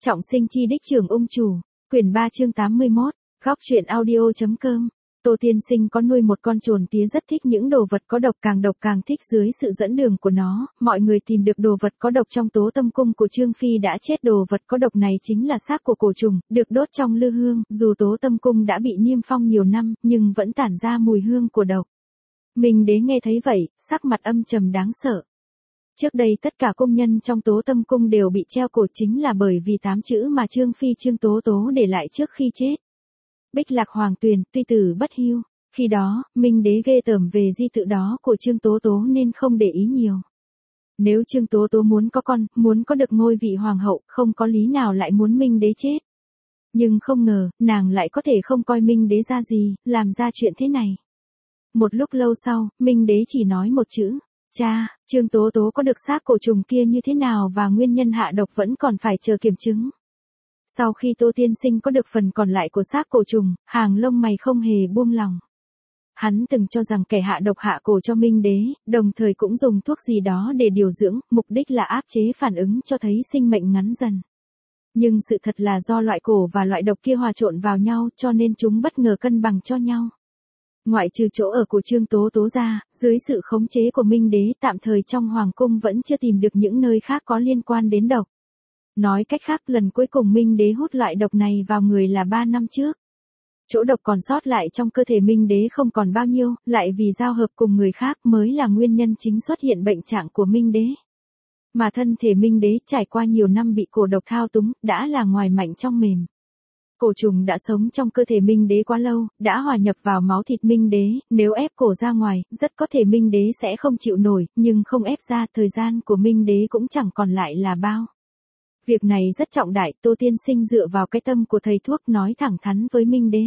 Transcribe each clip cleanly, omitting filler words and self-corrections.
Trọng sinh chi đích trưởng ung chủ, quyển 3 chương 81, góc truyện audio.com. Tô Tiên Sinh có nuôi một con trồn tía rất thích những đồ vật có độc càng thích dưới sự dẫn đường của nó, mọi người tìm được đồ vật có độc trong Tố Tâm Cung của Trương Phi đã chết. Đồ vật có độc này chính là xác của cổ trùng, được đốt trong lư hương, dù Tố Tâm Cung đã bị niêm phong nhiều năm, nhưng vẫn tản ra mùi hương của độc. Minh Đế nghe thấy vậy, sắc mặt âm trầm đáng sợ. Trước đây tất cả công nhân trong Tố Tâm Cung đều bị treo cổ chính là bởi vì 8 chữ mà Trương Phi Trương Tố Tố để lại trước khi chết. Bích Lạc Hoàng Tuyền, tuy tử bất hiu. Khi đó, Minh Đế ghê tởm về di tự đó của Trương Tố Tố nên không để ý nhiều. Nếu Trương Tố Tố muốn có con, muốn có được ngôi vị hoàng hậu, không có lý nào lại muốn Minh Đế chết. Nhưng không ngờ, nàng lại có thể không coi Minh Đế ra gì, làm ra chuyện thế này. Một lúc lâu sau, Minh Đế chỉ nói một chữ. Cha, Trương Tố Tố có được xác cổ trùng kia như thế nào và nguyên nhân hạ độc vẫn còn phải chờ kiểm chứng. Sau khi Tô Tiên Sinh có được phần còn lại của xác cổ trùng, hàng lông mày không hề buông lòng. Hắn từng cho rằng kẻ hạ độc hạ cổ cho Minh Đế, đồng thời cũng dùng thuốc gì đó để điều dưỡng, mục đích là áp chế phản ứng cho thấy sinh mệnh ngắn dần. Nhưng sự thật là do loại cổ và loại độc kia hòa trộn vào nhau cho nên chúng bất ngờ cân bằng cho nhau. Ngoại trừ chỗ ở của Trương Tố Tố ra, dưới sự khống chế của Minh Đế tạm thời trong Hoàng Cung vẫn chưa tìm được những nơi khác có liên quan đến độc. Nói cách khác lần cuối cùng Minh Đế hút loại độc này vào người là 3 năm trước. Chỗ độc còn sót lại trong cơ thể Minh Đế không còn bao nhiêu, lại vì giao hợp cùng người khác mới là nguyên nhân chính xuất hiện bệnh trạng của Minh Đế. Mà thân thể Minh Đế trải qua nhiều năm bị cổ độc thao túng, đã là ngoài mạnh trong mềm. Cổ trùng đã sống trong cơ thể Minh Đế quá lâu, đã hòa nhập vào máu thịt Minh Đế, nếu ép cổ ra ngoài, rất có thể Minh Đế sẽ không chịu nổi, nhưng không ép ra, thời gian của Minh Đế cũng chẳng còn lại là bao. Việc này rất trọng đại, Tô Tiên Sinh dựa vào cái tâm của thầy thuốc nói thẳng thắn với Minh Đế.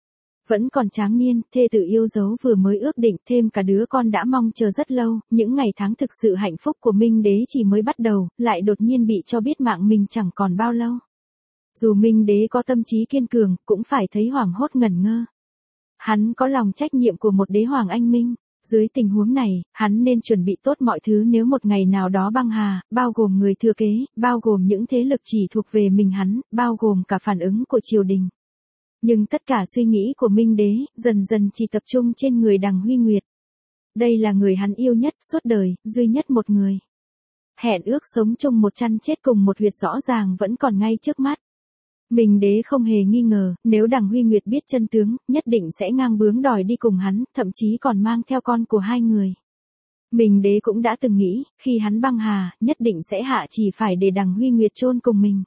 Vẫn còn tráng niên, thê tử yêu dấu vừa mới ước định, thêm cả đứa con đã mong chờ rất lâu, những ngày tháng thực sự hạnh phúc của Minh Đế chỉ mới bắt đầu, lại đột nhiên bị cho biết mạng mình chẳng còn bao lâu. Dù Minh Đế có tâm trí kiên cường, cũng phải thấy hoảng hốt ngẩn ngơ. Hắn có lòng trách nhiệm của một đế hoàng anh minh. Dưới tình huống này, hắn nên chuẩn bị tốt mọi thứ nếu một ngày nào đó băng hà, bao gồm người thừa kế, bao gồm những thế lực chỉ thuộc về mình hắn, bao gồm cả phản ứng của triều đình. Nhưng tất cả suy nghĩ của Minh Đế, dần dần chỉ tập trung trên người Đằng Huy Nguyệt. Đây là người hắn yêu nhất suốt đời, duy nhất một người. Hẹn ước sống chung một chăn chết cùng một huyệt rõ ràng vẫn còn ngay trước mắt. Minh Đế không hề nghi ngờ, nếu Đằng Huy Nguyệt biết chân tướng, nhất định sẽ ngang bướng đòi đi cùng hắn, thậm chí còn mang theo con của hai người. Minh Đế cũng đã từng nghĩ, khi hắn băng hà, nhất định sẽ hạ chỉ phải để Đằng Huy Nguyệt chôn cùng mình.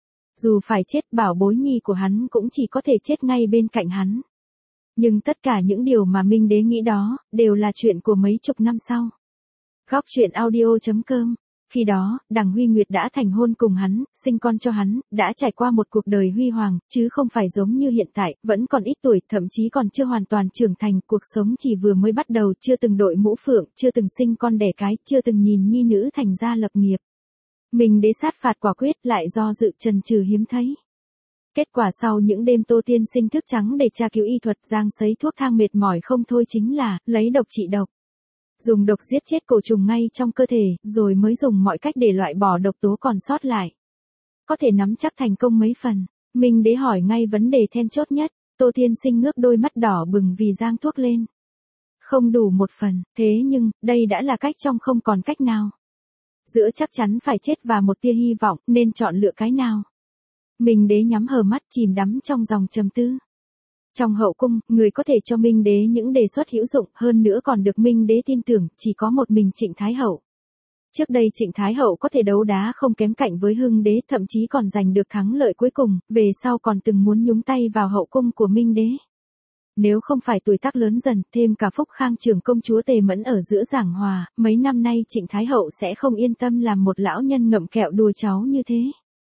Dù phải chết, bảo bối nhi của hắn cũng chỉ có thể chết ngay bên cạnh hắn. Nhưng tất cả những điều mà Minh Đế nghĩ đó, đều là chuyện của mấy chục năm sau. Góc truyện audio.com. Khi đó, Đằng Huy Nguyệt đã thành hôn cùng hắn, sinh con cho hắn, đã trải qua một cuộc đời huy hoàng, chứ không phải giống như hiện tại, vẫn còn ít tuổi, thậm chí còn chưa hoàn toàn trưởng thành, cuộc sống chỉ vừa mới bắt đầu, chưa từng đội mũ phượng, chưa từng sinh con đẻ cái, chưa từng nhìn nhi nữ thành gia lập nghiệp. Minh Đế sát phạt quả quyết, lại do dự trần trừ hiếm thấy. Kết quả sau những đêm Tô Tiên Sinh thức trắng để tra cứu y thuật, giang sấy thuốc thang mệt mỏi không thôi chính là, lấy độc trị độc. Dùng độc giết chết cổ trùng ngay trong cơ thể, rồi mới dùng mọi cách để loại bỏ độc tố còn sót lại. Có thể nắm chắc thành công mấy phần. Minh Đế hỏi ngay vấn đề then chốt nhất, Tô Tiên Sinh ngước đôi mắt đỏ bừng vì giang thuốc lên. Không đủ một phần, thế nhưng, đây đã là cách trong không còn cách nào. Giữa chắc chắn phải chết và một tia hy vọng, nên chọn lựa cái nào. Minh Đế nhắm hờ mắt chìm đắm trong dòng trầm tư. Trong hậu cung, người có thể cho Minh Đế những đề xuất hữu dụng, hơn nữa còn được Minh Đế tin tưởng, chỉ có một mình Trịnh Thái Hậu. Trước đây Trịnh Thái Hậu có thể đấu đá không kém cạnh với Hưng Đế, thậm chí còn giành được thắng lợi cuối cùng, về sau còn từng muốn nhúng tay vào hậu cung của Minh Đế. Nếu không phải tuổi tác lớn dần, thêm cả Phúc Khang trưởng công chúa Tề Mẫn ở giữa giảng hòa, mấy năm nay Trịnh Thái Hậu sẽ không yên tâm làm một lão nhân ngậm kẹo đùa cháu như thế.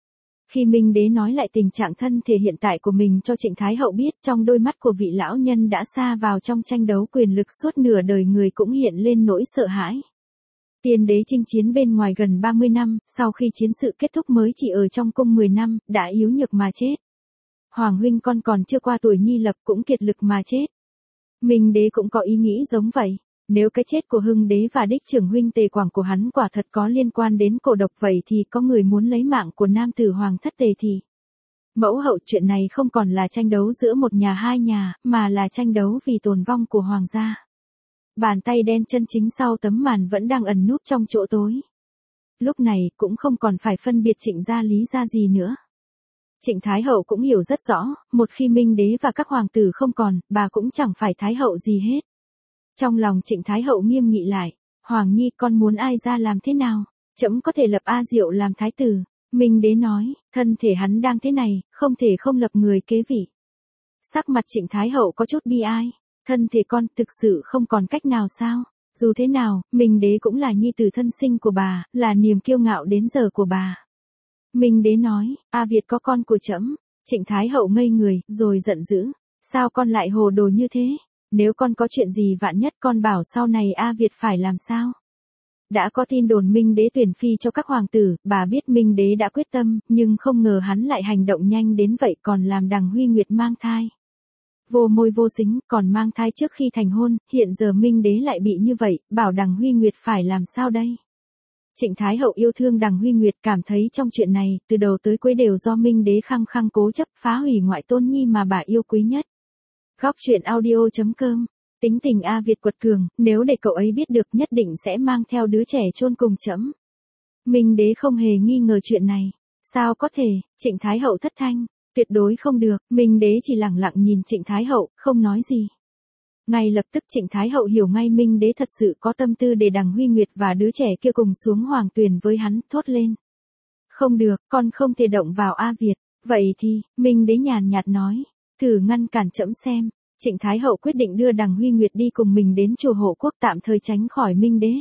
Khi Minh Đế nói lại tình trạng thân thể hiện tại của mình cho Trịnh Thái Hậu biết, trong đôi mắt của vị lão nhân đã sa vào trong tranh đấu quyền lực suốt nửa đời người cũng hiện lên nỗi sợ hãi. Tiên đế chinh chiến bên ngoài gần 30 năm, sau khi chiến sự kết thúc mới chỉ ở trong cung 10 năm, đã yếu nhược mà chết. Hoàng huynh con còn chưa qua tuổi nhi lập cũng kiệt lực mà chết. Minh Đế cũng có ý nghĩ giống vậy. Nếu cái chết của Hưng đế và đích trưởng huynh Tề Quảng của hắn quả thật có liên quan đến cổ độc vậy thì có người muốn lấy mạng của nam tử hoàng thất Tề thì. Mẫu hậu, chuyện này không còn là tranh đấu giữa một nhà hai nhà, mà là tranh đấu vì tồn vong của hoàng gia. Bàn tay đen chân chính sau tấm màn vẫn đang ẩn núp trong chỗ tối. Lúc này cũng không còn phải phân biệt Trịnh gia Lý gia gì nữa. Trịnh Thái hậu cũng hiểu rất rõ, một khi Minh đế và các hoàng tử không còn, bà cũng chẳng phải Thái hậu gì hết. Trong lòng Trịnh Thái hậu nghiêm nghị lại, Hoàng nhi, con muốn ai ra làm thế nào? Trẫm có thể lập A Diệu làm thái tử. Minh đế nói, thân thể hắn đang thế này, không thể không lập người kế vị. Sắc mặt Trịnh Thái hậu có chút bi ai, thân thể con thực sự không còn cách nào sao? Dù thế nào, Minh đế cũng là nhi tử thân sinh của bà, là niềm kiêu ngạo đến giờ của bà. Minh đế nói, A Việt có con của trẫm. Trịnh Thái hậu ngây người, rồi giận dữ. Sao con lại hồ đồ như thế? Nếu con có chuyện gì vạn nhất con bảo sau này A Việt phải làm sao? Đã có tin đồn Minh đế tuyển phi cho các hoàng tử, bà biết Minh đế đã quyết tâm, nhưng không ngờ hắn lại hành động nhanh đến vậy, còn làm Đằng Huy Nguyệt mang thai. Vô môi vô xính, còn mang thai trước khi thành hôn, hiện giờ Minh đế lại bị như vậy, bảo Đằng Huy Nguyệt phải làm sao đây? Trịnh Thái hậu yêu thương Đằng Huy Nguyệt, cảm thấy trong chuyện này, từ đầu tới cuối đều do Minh đế khăng khăng cố chấp phá hủy ngoại tôn nhi mà bà yêu quý nhất. Góc truyện audio.com. Tính tình A Việt quật cường, nếu để cậu ấy biết được nhất định sẽ mang theo đứa trẻ chôn cùng trẫm. Minh đế không hề nghi ngờ chuyện này. Sao có thể? Trịnh Thái hậu thất thanh. Tuyệt đối không được. Minh đế chỉ lặng lặng nhìn Trịnh Thái hậu, không nói gì. Ngay lập tức Trịnh Thái hậu hiểu ngay Minh đế thật sự có tâm tư để Đằng Huy Nguyệt và đứa trẻ kia cùng xuống hoàng tuyền với hắn, thốt lên. Không được, con không thể động vào A Việt. Vậy thì, Minh đế nhàn nhạt nói, thử ngăn cản trẫm xem. Trịnh Thái hậu quyết định đưa Đằng Huy Nguyệt đi cùng mình đến chùa Hộ Quốc tạm thời tránh khỏi Minh đế.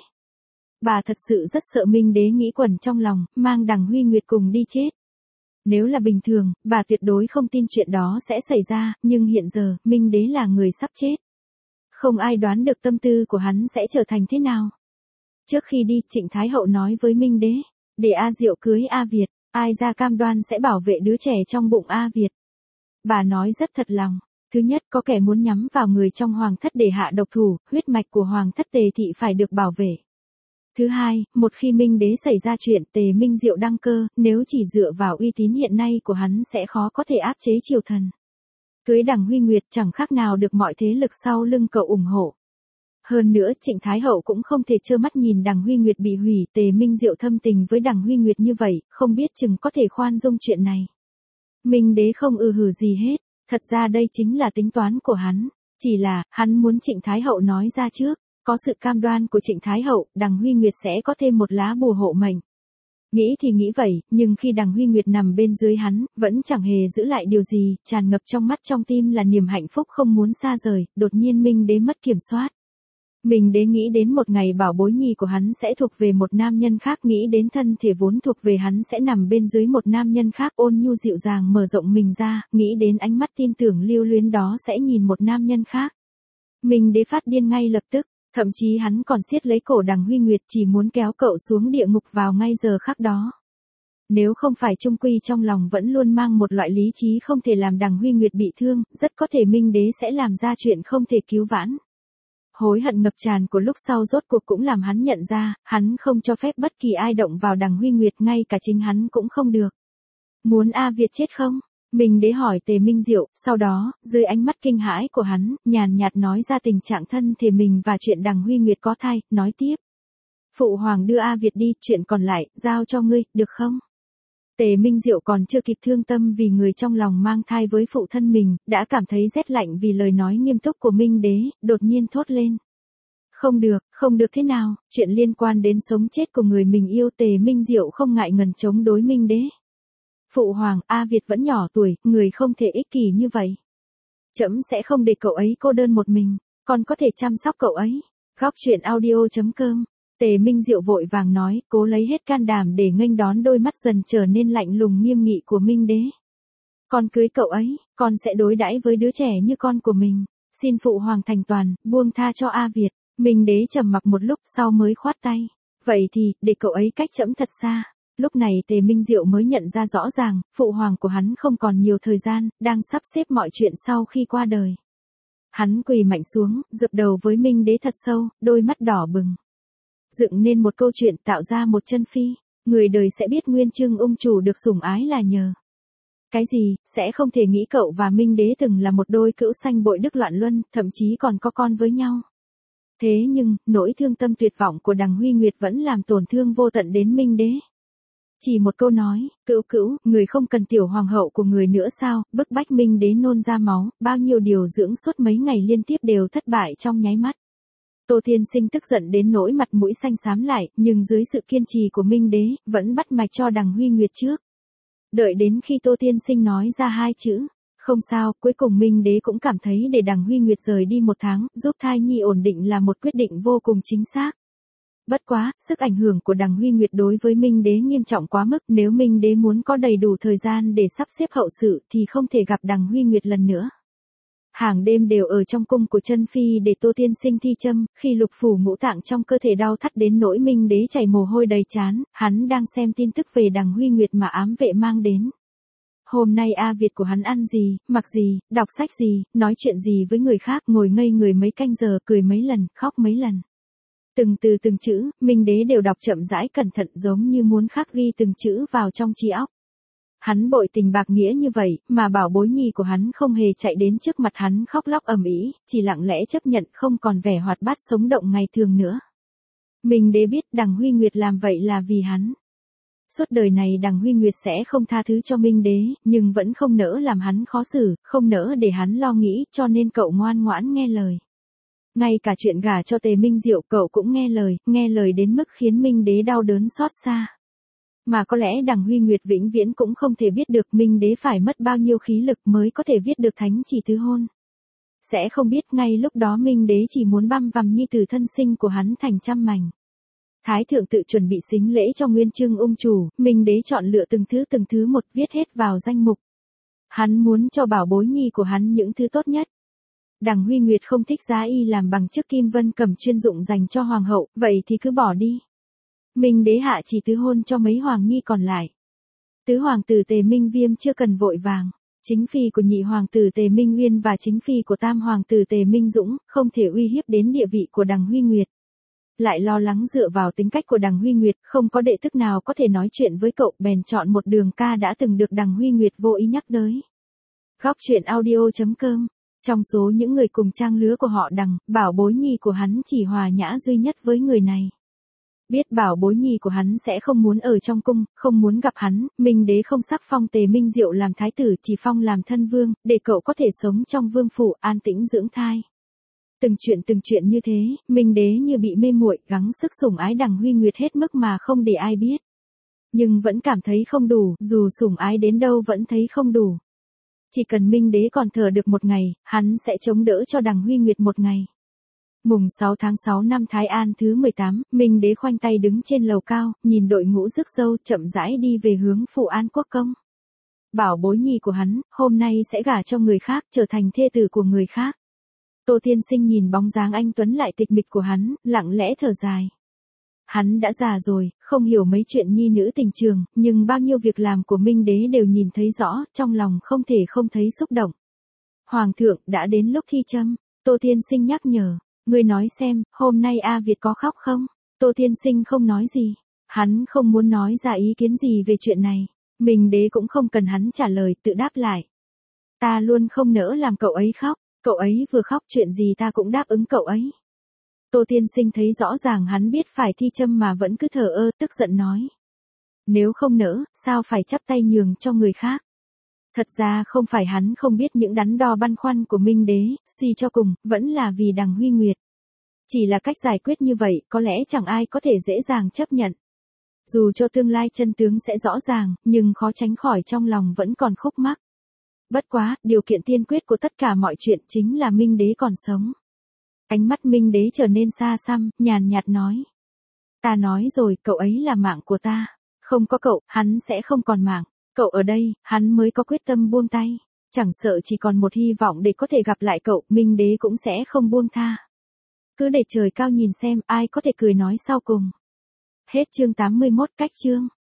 Bà thật sự rất sợ Minh đế nghĩ quẩn trong lòng, mang Đằng Huy Nguyệt cùng đi chết. Nếu là bình thường, bà tuyệt đối không tin chuyện đó sẽ xảy ra, nhưng hiện giờ, Minh đế là người sắp chết. Không ai đoán được tâm tư của hắn sẽ trở thành thế nào. Trước khi đi, Trịnh Thái hậu nói với Minh đế, để A Diệu cưới A Việt, ai ra cam đoan sẽ bảo vệ đứa trẻ trong bụng A Việt. Bà nói rất thật lòng. Thứ nhất, có kẻ muốn nhắm vào người trong hoàng thất để hạ độc thủ, huyết mạch của hoàng thất Tề thị phải được bảo vệ. Thứ hai, một khi Minh đế xảy ra chuyện Tề Minh Diệu đăng cơ, nếu chỉ dựa vào uy tín hiện nay của hắn sẽ khó có thể áp chế triều thần. Cưới Đằng Huy Nguyệt chẳng khác nào được mọi thế lực sau lưng cậu ủng hộ. Hơn nữa, Trịnh Thái hậu cũng không thể trơ mắt nhìn Đằng Huy Nguyệt bị hủy, Tề Minh Diệu thâm tình với Đằng Huy Nguyệt như vậy, không biết chừng có thể khoan dung chuyện này. Minh đế không hử gì hết. Thật ra đây chính là tính toán của hắn, chỉ là, hắn muốn Trịnh Thái hậu nói ra trước, có sự cam đoan của Trịnh Thái hậu, Đằng Huy Nguyệt sẽ có thêm một lá bùa hộ mệnh. Nghĩ thì nghĩ vậy, nhưng khi Đằng Huy Nguyệt nằm bên dưới hắn, vẫn chẳng hề giữ lại điều gì, tràn ngập trong mắt trong tim là niềm hạnh phúc không muốn xa rời, đột nhiên Minh đế mất kiểm soát. Minh đế nghĩ đến một ngày bảo bối nhi của hắn sẽ thuộc về một nam nhân khác, nghĩ đến thân thể vốn thuộc về hắn sẽ nằm bên dưới một nam nhân khác ôn nhu dịu dàng mở rộng mình ra, nghĩ đến ánh mắt tin tưởng lưu luyến đó sẽ nhìn một nam nhân khác. Minh đế phát điên ngay lập tức, thậm chí hắn còn siết lấy cổ Đằng Huy Nguyệt chỉ muốn kéo cậu xuống địa ngục vào ngay giờ khắc đó. Nếu không phải trung quy trong lòng vẫn luôn mang một loại lý trí không thể làm Đằng Huy Nguyệt bị thương, rất có thể Minh đế sẽ làm ra chuyện không thể cứu vãn. Hối hận ngập tràn của lúc sau rốt cuộc cũng làm hắn nhận ra, hắn không cho phép bất kỳ ai động vào Đằng Huy Nguyệt, ngay cả chính hắn cũng không được. Muốn A Việt chết không? Minh đế hỏi Tề Minh Diệu, sau đó, dưới ánh mắt kinh hãi của hắn, nhàn nhạt nói ra tình trạng thân thể mình và chuyện Đằng Huy Nguyệt có thai, nói tiếp. Phụ hoàng đưa A Việt đi, chuyện còn lại, giao cho ngươi, được không? Tề Minh Diệu còn chưa kịp thương tâm vì người trong lòng mang thai với phụ thân mình, đã cảm thấy rét lạnh vì lời nói nghiêm túc của Minh đế, đột nhiên thốt lên. Không được thế nào, chuyện liên quan đến sống chết của người mình yêu. Tề Minh Diệu không ngại ngần chống đối Minh đế. Phụ hoàng, A Việt vẫn nhỏ tuổi, người không thể ích kỷ như vậy. Trẫm sẽ không để cậu ấy cô đơn một mình, con có thể chăm sóc cậu ấy. Góc truyện audio.com. Tề Minh Diệu vội vàng nói, cố lấy hết can đảm để nghênh đón đôi mắt dần trở nên lạnh lùng nghiêm nghị của Minh đế. Con cưới cậu ấy, con sẽ đối đãi với đứa trẻ như con của mình. Xin phụ hoàng thành toàn, buông tha cho A Việt. Minh đế trầm mặc một lúc sau mới khoát tay. Vậy thì, để cậu ấy cách trẫm thật xa. Lúc này Tề Minh Diệu mới nhận ra rõ ràng, phụ hoàng của hắn không còn nhiều thời gian, đang sắp xếp mọi chuyện sau khi qua đời. Hắn quỳ mạnh xuống, dập đầu với Minh Đế thật sâu, đôi mắt đỏ bừng. Dựng nên một câu chuyện tạo ra một chân phi, người đời sẽ biết Nguyên Chương ung chủ được sủng ái là nhờ. Cái gì, sẽ không thể nghĩ cậu và Minh Đế từng là một đôi cữu sanh bội đức loạn luân, thậm chí còn có con với nhau. Thế nhưng, nỗi thương tâm tuyệt vọng của Đằng Huy Nguyệt vẫn làm tổn thương vô tận đến Minh Đế. Chỉ một câu nói, cữu cữu, người không cần tiểu hoàng hậu của người nữa sao, bức bách Minh Đế nôn ra máu, bao nhiêu điều dưỡng suốt mấy ngày liên tiếp đều thất bại trong nháy mắt. Tô Tiên Sinh tức giận đến nỗi mặt mũi xanh xám lại, nhưng dưới sự kiên trì của Minh Đế, vẫn bắt mạch cho Đằng Huy Nguyệt trước. Đợi đến khi Tô Tiên Sinh nói ra hai chữ, không sao, cuối cùng Minh Đế cũng cảm thấy để Đằng Huy Nguyệt rời đi 1 tháng, giúp thai nhi ổn định là một quyết định vô cùng chính xác. Bất quá, sức ảnh hưởng của Đằng Huy Nguyệt đối với Minh Đế nghiêm trọng quá mức, nếu Minh Đế muốn có đầy đủ thời gian để sắp xếp hậu sự thì không thể gặp Đằng Huy Nguyệt lần nữa. Hàng đêm đều ở trong cung của chân phi để Tô Tiên Sinh thi châm, khi lục phủ ngũ tạng trong cơ thể đau thắt đến nỗi Minh Đế chảy mồ hôi đầy trán, hắn đang xem tin tức về Đằng Huy Nguyệt mà ám vệ mang đến. Hôm nay A Việt của hắn ăn gì, mặc gì, đọc sách gì, nói chuyện gì với người khác, ngồi ngây người mấy canh giờ, cười mấy lần, khóc mấy lần. Từng từ từng chữ, Minh Đế đều đọc chậm rãi cẩn thận giống như muốn khắc ghi từng chữ vào trong trí óc. Hắn bội tình bạc nghĩa như vậy, mà bảo bối nhi của hắn không hề chạy đến trước mặt hắn khóc lóc ầm ĩ, chỉ lặng lẽ chấp nhận không còn vẻ hoạt bát sống động ngày thường nữa. Minh Đế biết Đằng Huy Nguyệt làm vậy là vì hắn. Suốt đời này Đằng Huy Nguyệt sẽ không tha thứ cho Minh Đế, nhưng vẫn không nỡ làm hắn khó xử, không nỡ để hắn lo nghĩ, cho nên cậu ngoan ngoãn nghe lời. Ngay cả chuyện gả cho Tề Minh Diệu cậu cũng nghe lời đến mức khiến Minh Đế đau đớn xót xa. Mà có lẽ Đằng Huy Nguyệt vĩnh viễn cũng không thể biết được Minh Đế phải mất bao nhiêu khí lực mới có thể viết được thánh chỉ tứ hôn. Sẽ không biết ngay lúc đó Minh Đế chỉ muốn băm vằm nhi tử thân sinh của hắn thành trăm mảnh. Thái thượng tự chuẩn bị sính lễ cho Nguyên Chương ung chủ, Minh Đế chọn lựa từng thứ một viết hết vào danh mục. Hắn muốn cho bảo bối nhi của hắn những thứ tốt nhất. Đằng Huy Nguyệt không thích giá y làm bằng chiếc kim vân cầm chuyên dụng dành cho hoàng hậu, vậy thì cứ bỏ đi. Minh Đế hạ chỉ tứ hôn cho mấy hoàng nhi còn lại. Tứ hoàng tử Tề Minh Viêm chưa cần vội vàng. Chính phi của nhị hoàng tử Tề Minh Uyên và chính phi của tam hoàng tử Tề Minh Dũng không thể uy hiếp đến địa vị của Đằng Huy Nguyệt. Lại lo lắng dựa vào tính cách của Đằng Huy Nguyệt, không có đệ tức nào có thể nói chuyện với cậu, bèn chọn một đường ca đã từng được Đằng Huy Nguyệt vô ý nhắc tới. Góc truyện audio.com. Trong số những người cùng trang lứa của họ Đằng, bảo bối nhi của hắn chỉ hòa nhã duy nhất với người này. Biết bảo bối nhi của hắn sẽ không muốn ở trong cung, không muốn gặp hắn, Minh Đế không sắc phong Tề Minh Diệu làm thái tử, chỉ phong làm thân vương, để cậu có thể sống trong vương phủ an tĩnh dưỡng thai. Từng chuyện như thế, Minh Đế như bị mê muội, gắng sức sủng ái Đằng Huy Nguyệt hết mức mà không để ai biết. Nhưng vẫn cảm thấy không đủ, dù sủng ái đến đâu vẫn thấy không đủ. Chỉ cần Minh Đế còn thở được 1 ngày, hắn sẽ chống đỡ cho Đằng Huy Nguyệt 1 ngày. Mùng 6 tháng 6 năm Thái An thứ 18, Minh Đế khoanh tay đứng trên lầu cao, nhìn đội ngũ rước dâu chậm rãi đi về hướng phủ An Quốc Công. Bảo bối nhi của hắn, hôm nay sẽ gả cho người khác, trở thành thê tử của người khác. Tô Tiên Sinh nhìn bóng dáng anh tuấn lại tịch mịch của hắn, lặng lẽ thở dài. Hắn đã già rồi, không hiểu mấy chuyện nhi nữ tình trường, nhưng bao nhiêu việc làm của Minh Đế đều nhìn thấy rõ, trong lòng không thể không thấy xúc động. Hoàng thượng, đã đến lúc thi châm. Tô Tiên Sinh nhắc nhở. Ngươi nói xem, hôm nay A Việt có khóc không? Tô Tiên Sinh không nói gì. Hắn không muốn nói ra ý kiến gì về chuyện này. Minh Đế cũng không cần hắn trả lời, tự đáp lại. Ta luôn không nỡ làm cậu ấy khóc. Cậu ấy vừa khóc chuyện gì ta cũng đáp ứng cậu ấy. Tô Tiên Sinh thấy rõ ràng hắn biết phải thi châm mà vẫn cứ thờ ơ, tức giận nói. Nếu không nỡ, sao phải chắp tay nhường cho người khác? Thật ra không phải hắn không biết những đắn đo băn khoăn của Minh Đế, suy cho cùng, vẫn là vì Đằng Huy Nguyệt. Chỉ là cách giải quyết như vậy, có lẽ chẳng ai có thể dễ dàng chấp nhận. Dù cho tương lai chân tướng sẽ rõ ràng, nhưng khó tránh khỏi trong lòng vẫn còn khúc mắc. Bất quá, điều kiện tiên quyết của tất cả mọi chuyện chính là Minh Đế còn sống. Ánh mắt Minh Đế trở nên xa xăm, nhàn nhạt nói. Ta nói rồi, cậu ấy là mạng của ta. Không có cậu, hắn sẽ không còn mạng. Cậu ở đây, hắn mới có quyết tâm buông tay. Chẳng sợ chỉ còn một hy vọng để có thể gặp lại cậu, Minh Đế cũng sẽ không buông tha. Cứ để trời cao nhìn xem ai có thể cười nói sau cùng. Hết chương 81 cách chương.